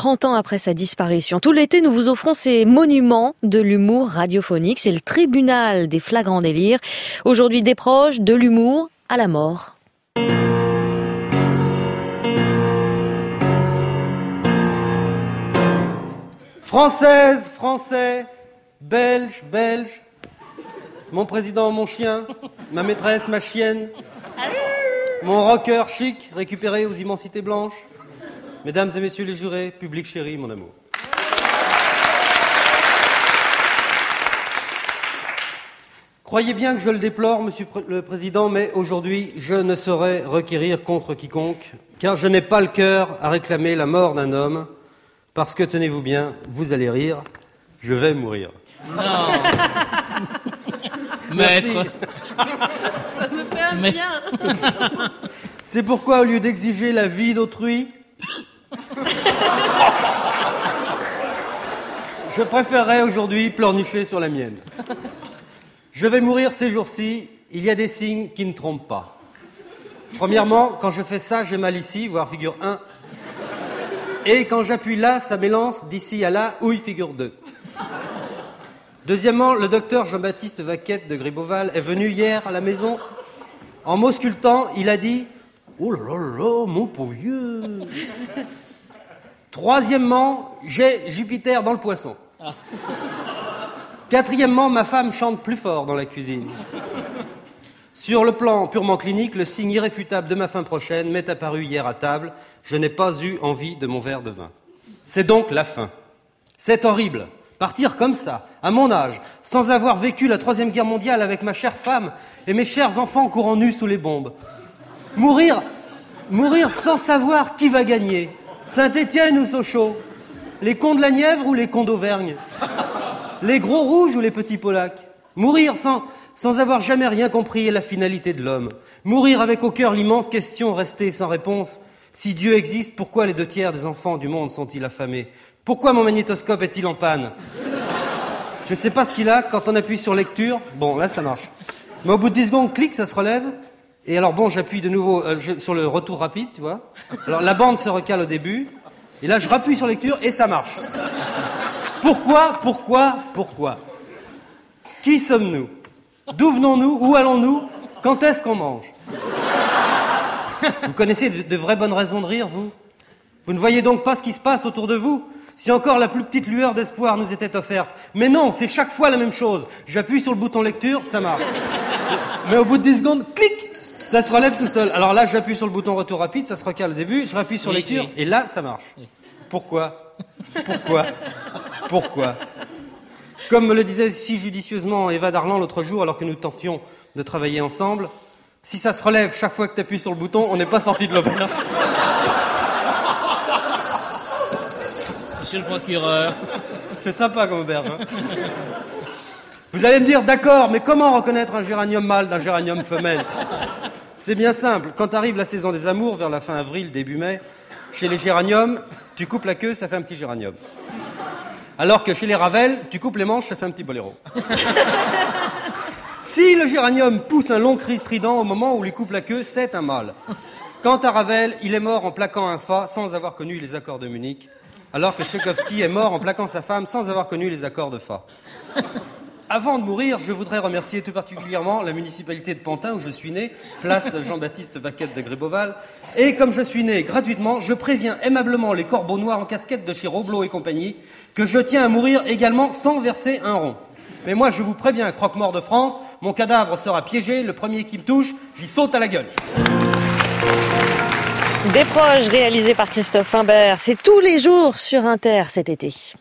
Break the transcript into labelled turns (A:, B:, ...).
A: 30 ans après sa disparition. Tout l'été, nous vous offrons ces monuments de l'humour radiophonique. C'est le tribunal des flagrants délires. Aujourd'hui, des proches, de l'humour à la mort.
B: Française, Français, Belge, Belge, mon président, mon chien, ma maîtresse, ma chienne, mon rocker chic, récupéré aux immensités blanches, mesdames et messieurs les jurés, public chéri, mon amour. Croyez bien que je le déplore, monsieur le président, mais aujourd'hui, je ne saurais requérir contre quiconque, car je n'ai pas le cœur à réclamer la mort d'un homme, parce que, tenez-vous bien, vous allez rire, je vais mourir.
C: Non. Maître.
D: Ça me fait un bien.
B: C'est pourquoi, au lieu d'exiger la vie d'autrui, je préférerais aujourd'hui pleurnicher sur la mienne. Je vais mourir ces jours-ci, il y a des signes qui ne trompent pas. Premièrement, quand je fais ça, j'ai mal ici, voire figure 1. Et quand j'appuie là, ça m'élance d'ici à là, ouille figure 2. Deuxièmement, le docteur Jean-Baptiste Vaquette de Gribeauval est venu hier à la maison. En m'auscultant, il a dit « Oh là là là, mon pauvre vieux !» Troisièmement, j'ai Jupiter dans le poisson. Quatrièmement, ma femme chante plus fort dans la cuisine. Sur le plan purement clinique, le signe irréfutable de ma fin prochaine m'est apparu hier à table. Je n'ai pas eu envie de mon verre de vin. C'est donc la fin. C'est horrible. Partir comme ça, à mon âge, sans avoir vécu la Troisième Guerre mondiale avec ma chère femme et mes chers enfants courant nus sous les bombes. Mourir sans savoir qui va gagner. Saint-Étienne ou Sochaux? Les cons de la Nièvre ou les cons d'Auvergne? Les gros rouges ou les petits polacs? Mourir sans avoir jamais rien compris à la finalité de l'homme. Mourir avec au cœur l'immense question restée sans réponse. Si Dieu existe, pourquoi les 2/3 des enfants du monde sont-ils affamés? Pourquoi mon magnétoscope est-il en panne? Je ne sais pas ce qu'il a, quand on appuie sur lecture, bon, là ça marche. Mais au bout de 10 secondes, clic, ça se relève. Et alors bon, j'appuie de nouveau sur le retour rapide, tu vois. Alors la bande se recale au début. Et là, je rappuie sur lecture et ça marche. Pourquoi? Qui sommes-nous? D'où venons-nous? Où allons-nous? Quand est-ce qu'on mange? Vous connaissez de vraies bonnes raisons de rire, vous? Vous ne voyez donc pas ce qui se passe autour de vous? Si encore la plus petite lueur d'espoir nous était offerte. Mais non, c'est chaque fois la même chose. J'appuie sur le bouton lecture, ça marche. Mais au bout de 10 secondes, clic, ça se relève tout seul. Alors là, j'appuie sur le bouton retour rapide, ça se recale au début, je rappuie sur lecture, et là, ça marche. Pourquoi? Comme me le disait si judicieusement Eva Darlan l'autre jour, alors que nous tentions de travailler ensemble, si ça se relève chaque fois que tu appuies sur le bouton, on n'est pas sorti de l'auberge.
C: Monsieur le procureur.
B: C'est sympa comme auberge, hein. Vous allez me dire, d'accord, mais comment reconnaître un géranium mâle d'un géranium femelle? C'est bien simple. Quand arrive la saison des amours, vers la fin avril, début mai, chez les géraniums, tu coupes la queue, ça fait un petit géranium. Alors que chez les Ravel, tu coupes les manches, ça fait un petit boléro. Si le géranium pousse un long cri strident au moment où il coupe la queue, c'est un mâle. Quant à Ravel, il est mort en plaquant un fa sans avoir connu les accords de Munich, alors que Tchaïkovski est mort en plaquant sa femme sans avoir connu les accords de fa. Avant de mourir, je voudrais remercier tout particulièrement la municipalité de Pantin, où je suis né, place Jean-Baptiste Vaquette de Gribeauval. Et comme je suis né gratuitement, je préviens aimablement les corbeaux noirs en casquette de chez Roblot et compagnie que je tiens à mourir également sans verser un rond. Mais moi, je vous préviens, croque-mort de France, mon cadavre sera piégé, le premier qui me touche, j'y saute à la gueule.
A: Des proches réalisés par Christophe Imbert. C'est tous les jours sur Inter cet été.